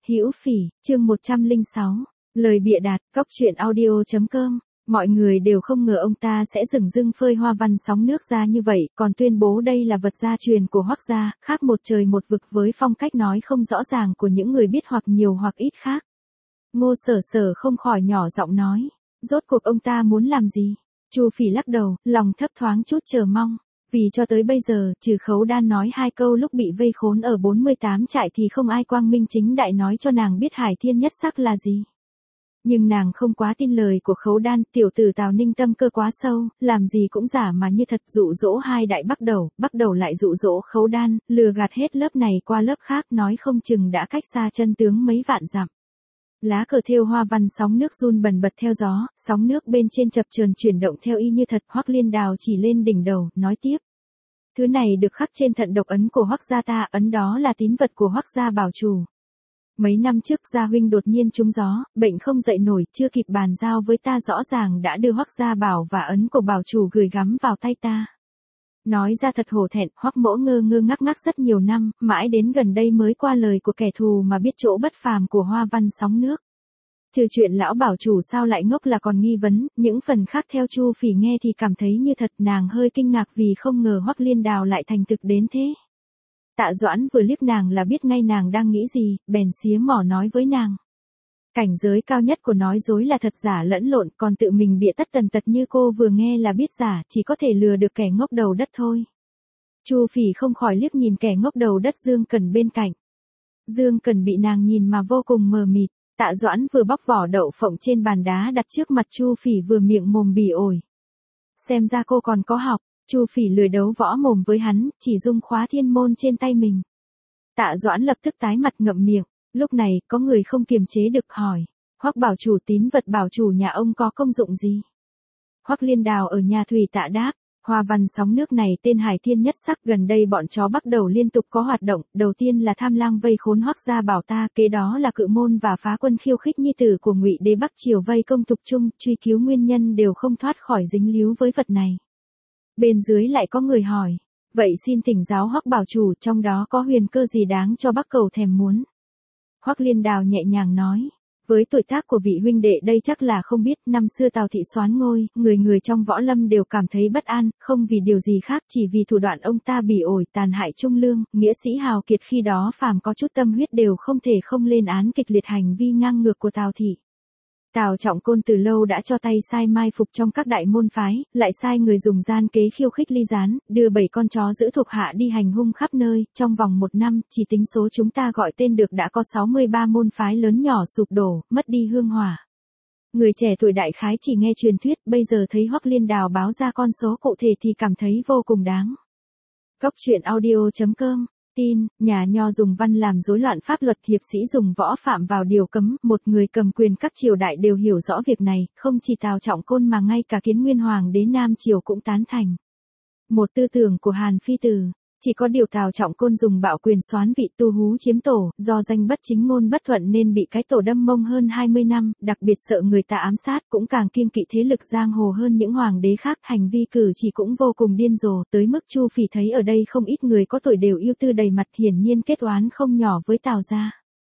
Hữu Phỉ, chương 106. Lời bịa đặt, Cóc truyện audio.com. Mọi người đều không ngờ ông ta sẽ dửng dưng phơi hoa văn sóng nước ra như vậy, còn tuyên bố đây là vật gia truyền của Hoắc gia, khác một trời một vực với phong cách nói không rõ ràng của những người biết hoặc nhiều hoặc ít khác. Ngô Sở Sở không khỏi nhỏ giọng nói, rốt cuộc ông ta muốn làm gì? Chu Phỉ lắc đầu, lòng thấp thoáng chút chờ mong. Vì cho tới bây giờ, trừ Khấu Đan nói 2 câu lúc bị vây khốn ở 48 trại thì không ai quang minh chính đại nói cho nàng biết Hải Thiên Nhất Sắc là gì. Nhưng nàng không quá tin lời của Khấu Đan, tiểu tử Tào Ninh tâm cơ quá sâu, làm gì cũng giả mà như thật, dụ dỗ hai đại bắt đầu lại dụ dỗ Khấu Đan, lừa gạt hết lớp này qua lớp khác, nói không chừng đã cách xa chân tướng mấy vạn dặm. Lá cờ thêu hoa văn sóng nước run bần bật theo gió, sóng nước bên trên chập chờn chuyển động theo y như thật. Hoắc Liên Đào chỉ lên đỉnh đầu, nói tiếp. Thứ này được khắc trên thận độc ấn của Hoắc gia ta, ấn đó là tín vật của Hoắc gia bảo chủ. Mấy năm trước gia huynh đột nhiên trúng gió, bệnh không dậy nổi, chưa kịp bàn giao với ta rõ ràng đã đưa Hoắc gia bảo và ấn của bảo chủ gửi gắm vào tay ta. Nói ra thật hổ thẹn, Hoắc mỗ ngơ ngác rất nhiều năm, mãi đến gần đây mới qua lời của kẻ thù mà biết chỗ bất phàm của hoa văn sóng nước. Trừ chuyện lão bảo chủ sao lại ngốc là còn nghi vấn, những phần khác theo Chu Phỉ nghe thì cảm thấy như thật, nàng hơi kinh ngạc vì không ngờ Hoắc Liên Đào lại thành thực đến thế. Tạ Doãn vừa liếc nàng là biết ngay nàng đang nghĩ gì, bèn xía mỏ nói với nàng. Cảnh giới cao nhất của nói dối là thật giả lẫn lộn, còn tự mình bịa tất tần tật như cô vừa nghe là biết giả, chỉ có thể lừa được kẻ ngốc đầu đất thôi. Chu Phỉ không khỏi liếc nhìn kẻ ngốc đầu đất Dương Cẩn bên cạnh. Dương Cẩn bị nàng nhìn mà vô cùng mờ mịt. Tạ Doãn vừa bóc vỏ đậu phộng trên bàn đá đặt trước mặt Chu Phỉ vừa miệng mồm bỉ ổi. Xem ra cô còn có học. Chu Phỉ lười đấu võ mồm với hắn, chỉ dung khóa thiên môn trên tay mình. Tạ Doãn lập tức tái mặt ngậm miệng. Lúc này, có người không kiềm chế được hỏi. Hoắc bảo chủ, tín vật bảo chủ nhà ông có công dụng gì? Hoắc Liên Đào ở nhà Thủy Tạ đáp. Hoa văn sóng nước này tên Hải Thiên Nhất Sắc, gần đây bọn chó bắt đầu liên tục có hoạt động, đầu tiên là tham lang vây khốn Hoắc gia bảo ta, kế đó là cự môn và phá quân khiêu khích nhi tử của Ngụy Đế Bắc Triều vây công Tục Trung, truy cứu nguyên nhân đều không thoát khỏi dính líu với vật này. Bên dưới lại có người hỏi, vậy xin thỉnh giáo Hoắc bảo chủ, trong đó có huyền cơ gì đáng cho Bắc cầu thèm muốn? Hoắc Liên Đào nhẹ nhàng nói. Với tuổi tác của vị huynh đệ đây chắc là không biết, năm xưa Tào thị soán ngôi, người trong võ lâm đều cảm thấy bất an, không vì điều gì khác, chỉ vì thủ đoạn ông ta bỉ ổi tàn hại trung lương, nghĩa sĩ hào kiệt khi đó phàm có chút tâm huyết đều không thể không lên án kịch liệt hành vi ngang ngược của Tào thị. Tào Trọng Côn từ lâu đã cho tay sai mai phục trong các đại môn phái, lại sai người dùng gian kế khiêu khích Ly Gián, đưa 7 con chó giữ thuộc hạ đi hành hung khắp nơi, trong vòng 1 năm, chỉ tính số chúng ta gọi tên được đã có 63 môn phái lớn nhỏ sụp đổ, mất đi hương hỏa. Người trẻ tuổi đại khái chỉ nghe truyền thuyết, bây giờ thấy Hoắc Liên Đào báo ra con số cụ thể thì cảm thấy vô cùng đáng. Cóc truyện audio.com. Tin, nhà nho dùng văn làm rối loạn pháp luật, hiệp sĩ dùng võ phạm vào điều cấm, một người cầm quyền các triều đại đều hiểu rõ việc này, không chỉ Tào Trọng Côn mà ngay cả Kiến Nguyên Hoàng đế Nam Triều cũng tán thành. Một tư tưởng của Hàn Phi Tử, chỉ có điều Tào Trọng Côn dùng bạo quyền soán vị tu hú chiếm tổ, do danh bất chính ngôn bất thuận nên bị cái tổ đâm mông hơn 20 năm, đặc biệt sợ người ta ám sát, cũng càng kiêng kỵ thế lực giang hồ hơn những hoàng đế khác, hành vi cử chỉ cũng vô cùng điên rồ, tới mức Chu Phỉ thấy ở đây không ít người có tuổi đều yêu tư đầy mặt, hiển nhiên kết oán không nhỏ với Tào gia.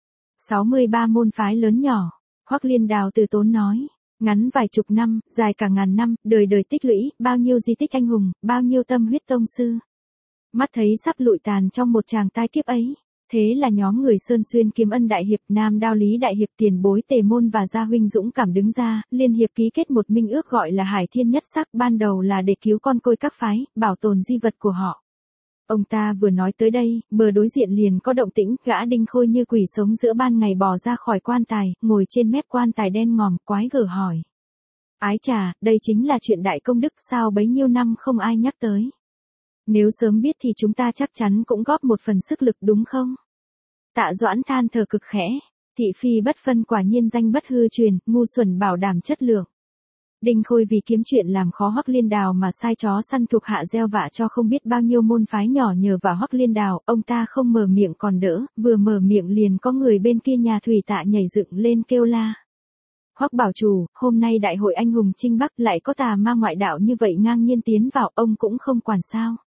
63 môn phái lớn nhỏ, Hoắc Liên Đào từ tốn nói. Ngắn vài chục năm, dài cả ngàn năm, đời đời tích lũy, bao nhiêu di tích anh hùng, bao nhiêu tâm huyết tông sư. Mắt thấy sắp lụi tàn trong một tràng tai kiếp ấy. Thế là nhóm người Sơn Xuyên Kiếm Ân đại hiệp, Nam Đao Lý đại hiệp, tiền bối Tề Môn và Gia huynh dũng cảm đứng ra, liên hiệp ký kết một minh ước gọi là Hải Thiên Nhất Sắc, ban đầu là để cứu con côi các phái, bảo tồn di vật của họ. Ông ta vừa nói tới đây, bờ đối diện liền có động tĩnh, gã Đinh Khôi như quỷ sống giữa ban ngày bò ra khỏi quan tài, ngồi trên mép quan tài đen ngòm, quái gở hỏi. Ái chà, đây chính là chuyện đại công đức, sao bấy nhiêu năm không ai nhắc tới. Nếu sớm biết thì chúng ta chắc chắn cũng góp một phần sức lực đúng không? Tạ Doãn than thở cực khẽ, thị phi bất phân quả nhiên danh bất hư truyền, ngu xuẩn bảo đảm chất lượng. Đinh Khôi vì kiếm chuyện làm khó Hoắc Liên Đào mà sai chó săn thuộc hạ gieo vạ cho không biết bao nhiêu môn phái nhỏ nhờ vào Hoắc Liên Đào, ông ta không mở miệng còn đỡ, vừa mở miệng liền có người bên kia nhà Thủy Tạ nhảy dựng lên kêu la. Hoắc bảo chủ, hôm nay đại hội anh hùng Trinh Bắc lại có tà ma ngoại đạo như vậy ngang nhiên tiến vào, ông cũng không quản sao?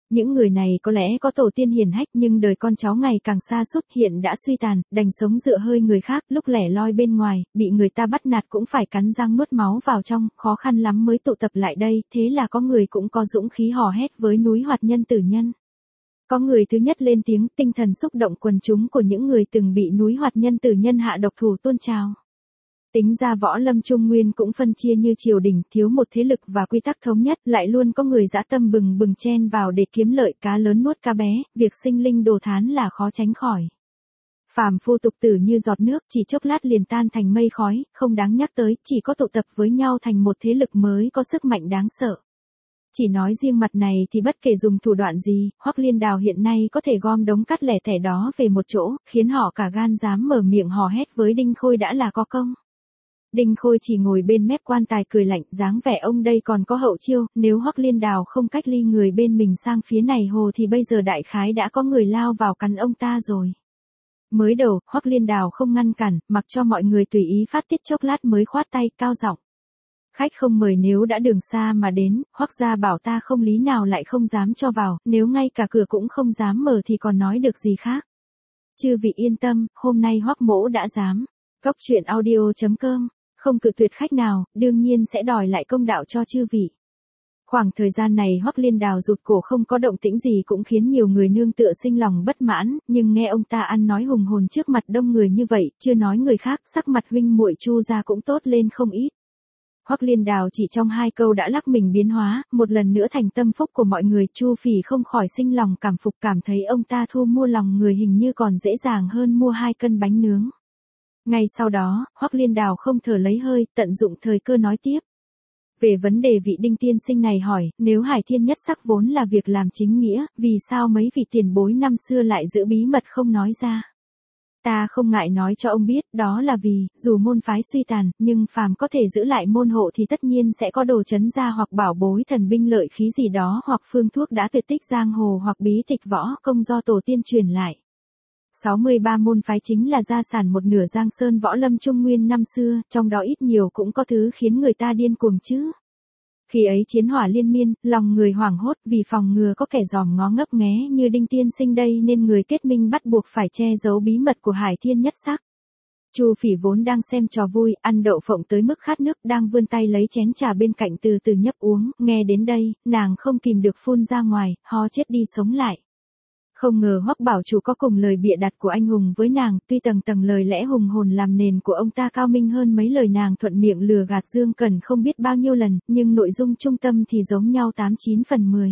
Những người này có lẽ có tổ tiên hiển hách nhưng đời con cháu ngày càng xa sút hiện đã suy tàn, đành sống dựa hơi người khác, lúc lẻ loi bên ngoài, bị người ta bắt nạt cũng phải cắn răng nuốt máu vào trong, khó khăn lắm mới tụ tập lại đây, thế là có người cũng có dũng khí hò hét với núi Hoạt Nhân Tử Nhân. Có người thứ nhất lên tiếng, tinh thần xúc động quần chúng của những người từng bị núi Hoạt Nhân Tử Nhân hạ độc thủ tuôn trào. Tính ra võ lâm Trung Nguyên cũng phân chia như triều đình, thiếu một thế lực và quy tắc thống nhất, lại luôn có người dã tâm bừng bừng chen vào để kiếm lợi, cá lớn nuốt cá bé, việc sinh linh đồ thán là khó tránh khỏi. Phàm phu tục tử như giọt nước, chỉ chốc lát liền tan thành mây khói, không đáng nhắc tới, chỉ có tụ tập với nhau thành một thế lực mới có sức mạnh đáng sợ. Chỉ nói riêng mặt này thì bất kể dùng thủ đoạn gì, Hoắc Liên Đào hiện nay có thể gom đống cát lẻ tẻ đó về một chỗ, khiến họ cả gan dám mở miệng hò hét với Đinh Khôi đã là có công. Đinh Khôi chỉ ngồi bên mép quan tài cười lạnh, dáng vẻ ông đây còn có hậu chiêu, nếu Hoắc Liên Đào không cách ly người bên mình sang phía này hồ thì bây giờ đại khái đã có người lao vào cắn ông ta rồi. Mới đầu, Hoắc Liên Đào không ngăn cản, mặc cho mọi người tùy ý phát tiết chốc lát mới khoát tay, cao giọng. Khách không mời nếu đã đường xa mà đến, Hoắc gia bảo ta không lý nào lại không dám cho vào, nếu ngay cả cửa cũng không dám mở thì còn nói được gì khác. Chư vị yên tâm, hôm nay Hoắc mỗ đã dám. Cóc truyện audio.com, không cự tuyệt khách nào, đương nhiên sẽ đòi lại công đạo cho chư vị. Khoảng thời gian này Hoắc Liên Đào rụt cổ không có động tĩnh gì cũng khiến nhiều người nương tựa sinh lòng bất mãn, nhưng nghe ông ta ăn nói hùng hồn trước mặt đông người như vậy, chưa nói người khác, sắc mặt huynh muội Chu gia cũng tốt lên không ít. Hoắc Liên Đào chỉ trong 2 câu đã lắc mình biến hóa, một lần nữa thành tâm phúc của mọi người, Chu Phỉ không khỏi sinh lòng cảm phục, cảm thấy ông ta thu mua lòng người hình như còn dễ dàng hơn mua 2 cân bánh nướng. Ngay sau đó, Hoắc Liên Đào không thở lấy hơi, tận dụng thời cơ nói tiếp. Về vấn đề vị Đinh tiên sinh này hỏi, nếu Hải Thiên Nhất Sắc vốn là việc làm chính nghĩa, vì sao mấy vị tiền bối năm xưa lại giữ bí mật không nói ra? Ta không ngại nói cho ông biết, đó là vì, dù môn phái suy tàn, nhưng phàm có thể giữ lại môn hộ thì tất nhiên sẽ có đồ trấn gia hoặc bảo bối thần binh lợi khí gì đó, hoặc phương thuốc đã tuyệt tích giang hồ hoặc bí tịch võ công do tổ tiên truyền lại. 63 môn phái chính là gia sản một nửa Giang Sơn võ lâm Trung Nguyên năm xưa, trong đó ít nhiều cũng có thứ khiến người ta điên cuồng chứ. Khi ấy chiến hỏa liên miên, lòng người hoảng hốt, vì phòng ngừa có kẻ dòm ngó ngấp nghé như Đinh tiên sinh đây nên người kết minh bắt buộc phải che giấu bí mật của Hải Thiên Nhất Sắc. Chu Phỉ vốn đang xem trò vui, ăn đậu phộng tới mức khát nước, đang vươn tay lấy chén trà bên cạnh từ từ nhấp uống, nghe đến đây, nàng không kìm được phun ra ngoài, ho chết đi sống lại. Không ngờ Hoắc bảo chủ có cùng lời bịa đặt của anh hùng với nàng, tuy tầng tầng lời lẽ hùng hồn làm nền của ông ta cao minh hơn mấy lời nàng thuận miệng lừa gạt Dương Cẩn không biết bao nhiêu lần, nhưng nội dung trung tâm thì giống nhau 89 phần 10.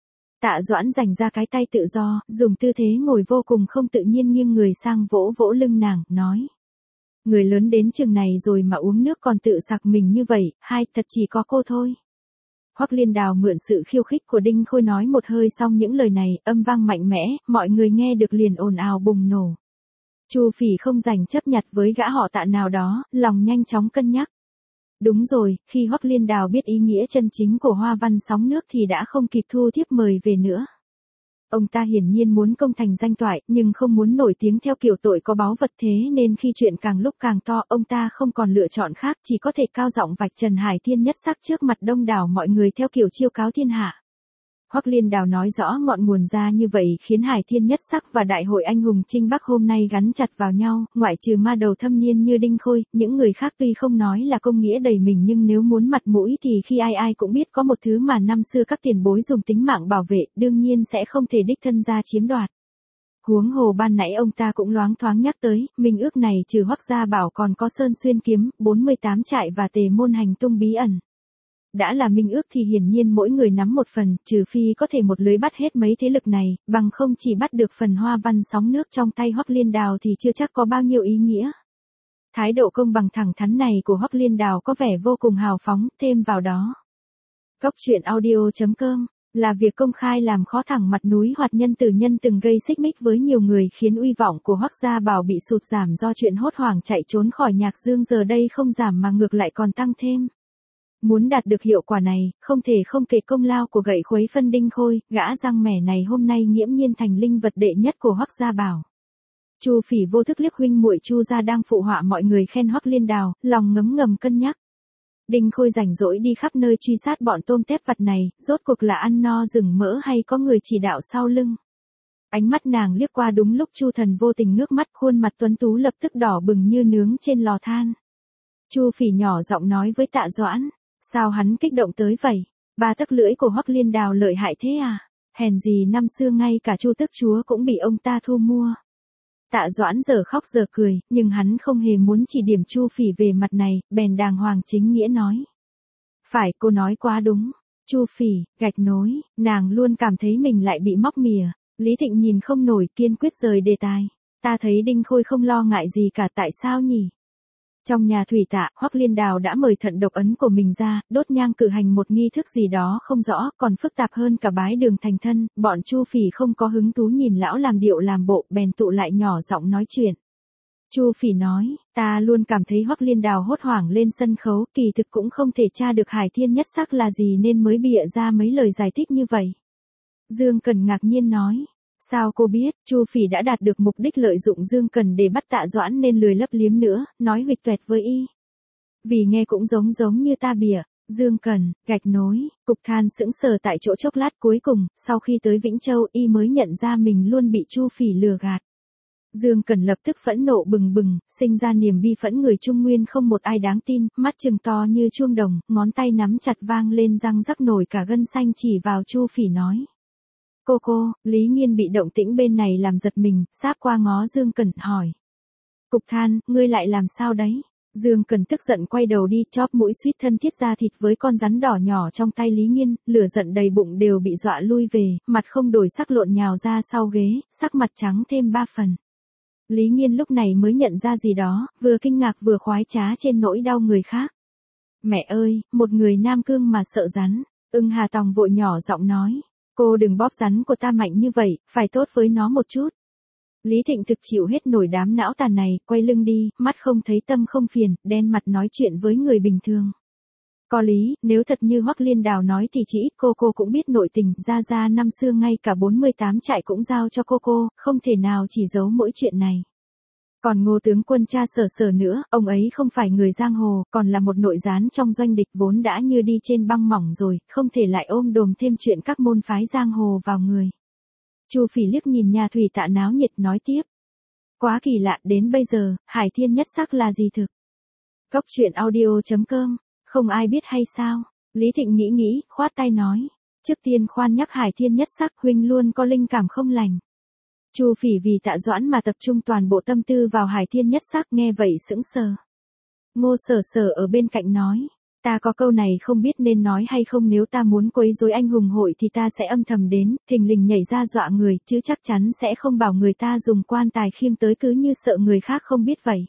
Tạ Doãn dành ra cái tay tự do, dùng tư thế ngồi vô cùng không tự nhiên nghiêng người sang vỗ vỗ lưng nàng, nói. Người lớn đến chừng này rồi mà uống nước còn tự sặc mình như vậy, hai, thật chỉ có cô thôi. Hoắc Liên Đào mượn sự khiêu khích của Đinh Khôi nói một hơi xong những lời này, âm vang mạnh mẽ, mọi người nghe được liền ồn ào bùng nổ. Chu Phỉ không rảnh chấp nhặt với gã họ Tạ nào đó, lòng nhanh chóng cân nhắc. Đúng rồi, khi Hoắc Liên Đào biết ý nghĩa chân chính của hoa văn sóng nước thì đã không kịp thu thiếp mời về nữa. Ông ta hiển nhiên muốn công thành danh toại, nhưng không muốn nổi tiếng theo kiểu tội có báu vật, thế nên khi chuyện càng lúc càng to, ông ta không còn lựa chọn khác, chỉ có thể cao giọng vạch trần Hải Thiên Nhất Sắc trước mặt đông đảo mọi người theo kiểu chiêu cáo thiên hạ. Hoắc Liên Đào nói rõ ngọn nguồn ra như vậy khiến Hải Thiên Nhất Sắc và Đại hội Anh hùng Trinh Bắc hôm nay gắn chặt vào nhau, ngoại trừ ma đầu thâm niên như Đinh Khôi, những người khác tuy không nói là công nghĩa đầy mình nhưng nếu muốn mặt mũi thì khi ai ai cũng biết có một thứ mà năm xưa các tiền bối dùng tính mạng bảo vệ, đương nhiên sẽ không thể đích thân ra chiếm đoạt. Huống hồ ban nãy ông ta cũng loáng thoáng nhắc tới, minh ước này trừ Hoắc gia bảo còn có Sơn Xuyên kiếm, 48 trại và Tề môn hành tung bí ẩn. Đã là minh ước thì hiển nhiên mỗi người nắm một phần, trừ phi có thể một lưới bắt hết mấy thế lực này, bằng không chỉ bắt được phần hoa văn sóng nước trong tay Hoắc Liên Đào thì chưa chắc có bao nhiêu ý nghĩa. Thái độ công bằng thẳng thắn này của Hoắc Liên Đào có vẻ vô cùng hào phóng, thêm vào đó. Cóc truyện audio.com là việc công khai làm khó thẳng mặt núi Hoạt Nhân Tử Nhân từng gây xích mích với nhiều người khiến uy vọng của Hoắc gia bảo bị sụt giảm do chuyện hốt hoảng chạy trốn khỏi Nhạc Dương giờ đây không giảm mà ngược lại còn tăng thêm. Muốn đạt được hiệu quả này, không thể không kể công lao của gậy khuấy phân Đinh Khôi, gã răng mẻ này hôm nay nghiễm nhiên thành linh vật đệ nhất của Hoắc gia bảo. Chu Phỉ vô thức liếc huynh muội Chu gia đang phụ họa mọi người khen Hoắc Liên Đào, lòng ngấm ngầm cân nhắc. Đinh Khôi rảnh rỗi đi khắp nơi truy sát bọn tôm tép vặt này, rốt cuộc là ăn no rừng mỡ hay có người chỉ đạo sau lưng. Ánh mắt nàng liếc qua đúng lúc Chu Thần vô tình ngước mắt, khuôn mặt tuấn tú lập tức đỏ bừng như nướng trên lò than. Chu Phỉ nhỏ giọng nói với Tạ Doãn, sao hắn kích động tới vậy? 3 tấc lưỡi của Hoắc Liên Đào lợi hại thế à? Hèn gì năm xưa ngay cả Chu Tước Chúa cũng bị ông ta thu mua. Tạ Doãn giờ khóc giờ cười, nhưng hắn không hề muốn chỉ điểm Chu Phỉ về mặt này, bèn đàng hoàng chính nghĩa nói. Phải, cô nói quá đúng. Chu Phỉ, gạch nối, nàng luôn cảm thấy mình lại bị móc mỉa. Lý Thịnh nhìn không nổi, kiên quyết rời đề tài. Ta thấy Đinh Khôi không lo ngại gì cả, tại sao nhỉ? Trong nhà thủy tạ, Hoắc Liên Đào đã mời thận độc ấn của mình ra, đốt nhang cử hành một nghi thức gì đó không rõ, còn phức tạp hơn cả bái đường thành thân, bọn Chu Phỉ không có hứng thú nhìn lão làm điệu làm bộ, bèn tụ lại nhỏ giọng nói chuyện. Chu Phỉ nói, ta luôn cảm thấy Hoắc Liên Đào hốt hoảng lên sân khấu, kỳ thực cũng không thể tra được Hải Thiên Nhất Sắc là gì nên mới bịa ra mấy lời giải thích như vậy. Dương Cẩn ngạc nhiên nói. Sao cô biết? Chu Phỉ đã đạt được mục đích lợi dụng Dương Cẩn để bắt Tạ Doãn nên lười lấp liếm nữa, nói huỵch toẹt với y. Vì nghe cũng giống như ta bịa. Dương Cẩn, gạch nối, Cục Than sững sờ tại chỗ chốc lát, cuối cùng, sau khi tới Vĩnh Châu y mới nhận ra mình luôn bị Chu Phỉ lừa gạt. Dương Cẩn lập tức phẫn nộ bừng bừng, sinh ra niềm bi phẫn người Trung Nguyên không một ai đáng tin, mắt trừng to như chuông đồng, ngón tay nắm chặt vang lên răng rắc nổi cả gân xanh chỉ vào Chu Phỉ nói. Cô, Lý Nghiên bị động tĩnh bên này làm giật mình, sáp qua ngó Dương Cẩn hỏi. Cục Than, ngươi lại làm sao đấy? Dương Cẩn tức giận quay đầu đi, chóp mũi suýt thân thiết ra thịt với con rắn đỏ nhỏ trong tay Lý Nghiên, lửa giận đầy bụng đều bị dọa lui về, mặt không đổi sắc lộn nhào ra sau ghế, sắc mặt trắng thêm 3 phần. Lý Nghiên lúc này mới nhận ra gì đó, vừa kinh ngạc vừa khoái trá trên nỗi đau người khác. Mẹ ơi, một người Nam Cương mà sợ rắn. Hà Tòng vội nhỏ giọng nói. Cô đừng bóp rắn của ta mạnh như vậy, phải tốt với nó một chút. Lý Thịnh thực chịu hết nổi đám não tàn này, quay lưng đi, mắt không thấy tâm không phiền, đen mặt nói chuyện với người bình thường. Có lý, nếu thật như Hoắc Liên Đào nói thì chỉ ít cô cũng biết nội tình, ra năm xưa ngay cả 48 trại cũng giao cho cô, không thể nào chỉ giấu mỗi chuyện này. Còn Ngô tướng quân cha Sở nữa, ông ấy không phải người giang hồ, còn là một nội gián trong doanh địch vốn đã như đi trên băng mỏng rồi, không thể lại ôm đồm thêm chuyện các môn phái giang hồ vào người. Chu Phỉ liếc nhìn nhà thủy tạ náo nhiệt nói tiếp. Quá kỳ lạ, đến bây giờ, Hải Thiên Nhất Sắc là gì thực? Cốc truyện audio.com, không ai biết hay sao? Lý Thịnh nghĩ, khoát tay nói. Trước tiên khoan nhắc Hải Thiên Nhất Sắc, huynh luôn có linh cảm không lành. Chu Phỉ vì Tạ Doãn mà tập trung toàn bộ tâm tư vào Hải Thiên Nhất Sắc, nghe vậy sững sờ. Ngô Sở ở bên cạnh nói, ta có câu này không biết nên nói hay không, nếu ta muốn quấy rối anh hùng hội thì ta sẽ âm thầm đến, thình lình nhảy ra dọa người, chứ chắc chắn sẽ không bảo người ta dùng quan tài khiêng tới cứ như sợ người khác không biết vậy.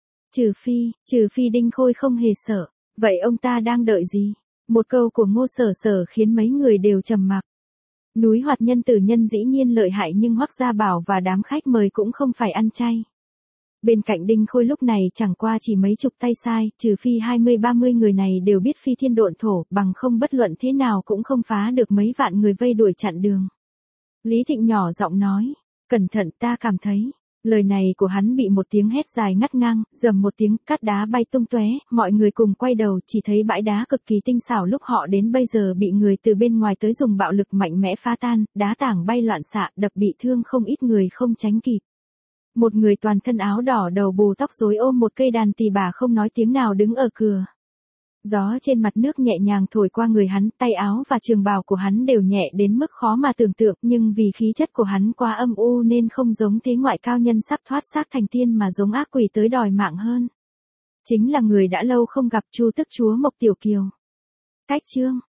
Trừ phi Đinh Khôi không hề sợ, vậy ông ta đang đợi gì? Một câu của Ngô Sở khiến mấy người đều trầm mặc. Núi Hoạt Nhân Tử Nhân dĩ nhiên lợi hại nhưng Hoắc Gia Bảo và đám khách mời cũng không phải ăn chay. Bên cạnh Đinh Khôi lúc này chẳng qua chỉ mấy chục tay sai, trừ phi 20-30 người này đều biết phi thiên độn thổ, bằng không bất luận thế nào cũng không phá được mấy vạn người vây đuổi chặn đường. Lý Thịnh nhỏ giọng nói, cẩn thận, ta cảm thấy. Lời này của hắn bị một tiếng hét dài ngắt ngang, rầm một tiếng, cát đá bay tung tóe, mọi người cùng quay đầu, chỉ thấy bãi đá cực kỳ tinh xảo lúc họ đến bây giờ bị người từ bên ngoài tới dùng bạo lực mạnh mẽ phá tan, đá tảng bay loạn xạ, đập bị thương không ít người không tránh kịp. Một người toàn thân áo đỏ đầu bù tóc rối ôm một cây đàn tỳ bà không nói tiếng nào đứng ở cửa. Gió trên mặt nước nhẹ nhàng thổi qua người hắn, tay áo và trường bào của hắn đều nhẹ đến mức khó mà tưởng tượng, nhưng vì khí chất của hắn quá âm u nên không giống thế ngoại cao nhân sắp thoát xác thành tiên mà giống ác quỷ tới đòi mạng hơn. Chính là người đã lâu không gặp, Chu Tước Chúa Mộc Tiểu Kiều. Cách chương